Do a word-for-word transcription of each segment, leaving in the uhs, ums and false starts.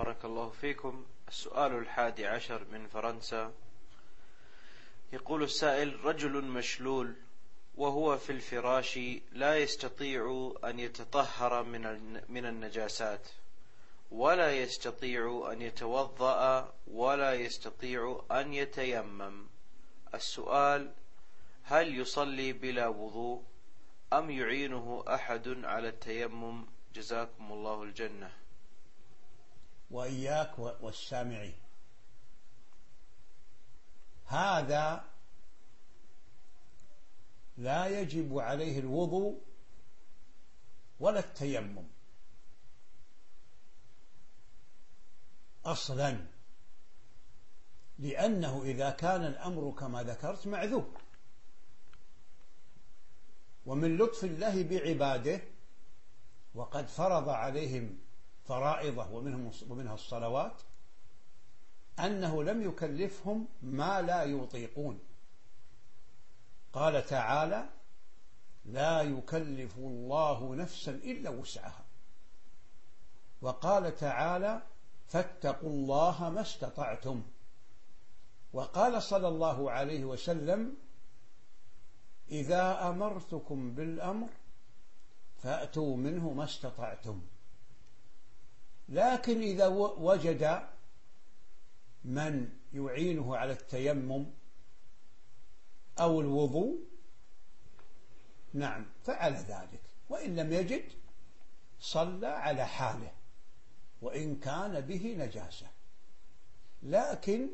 بارك الله فيكم. السؤال الحادي عشر من فرنسا. يقول السائل: رجل مشلول وهو في الفراش لا يستطيع أن يتطهر من النجاسات، ولا يستطيع أن يتوضأ، ولا يستطيع أن يتيمم. السؤال: هل يصلي بلا وضوء أم يعينه أحد على التيمم؟ جزاكم الله الجنة. وإياك والسامعين. هذا لا يجب عليه الوضوء ولا التيمم أصلا، لأنه إذا كان الأمر كما ذكرت معذور. ومن لطف الله بعباده، وقد فرض عليهم فرائضه ومنهم ومنها الصلوات، أنه لم يكلفهم ما لا يطيقون. قال تعالى: لا يكلف الله نفسا إلا وسعها. وقال تعالى: فاتقوا الله ما استطعتم. وقال صلى الله عليه وسلم: إذا أمرتكم بالأمر فأتوا منه ما استطعتم. لكن إذا وجد من يعينه على التيمم أو الوضوء، نعم فعل ذلك، وإن لم يجد صلى على حاله وإن كان به نجاسة. لكن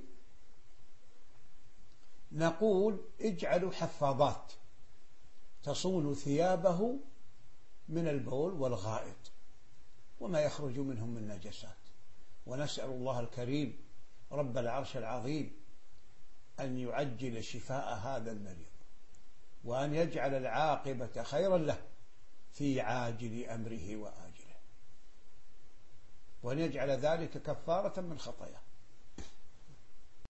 نقول: اجعلوا حفاظات تصون ثيابه من البول والغائط وما يخرج منهم من نجاسات. ونسأل الله الكريم رب العرش العظيم أن يعجل شفاء هذا المريض، وأن يجعل العاقبة خيرا له في عاجل أمره وآجله، وأن يجعل ذلك كفارة من خطاياه.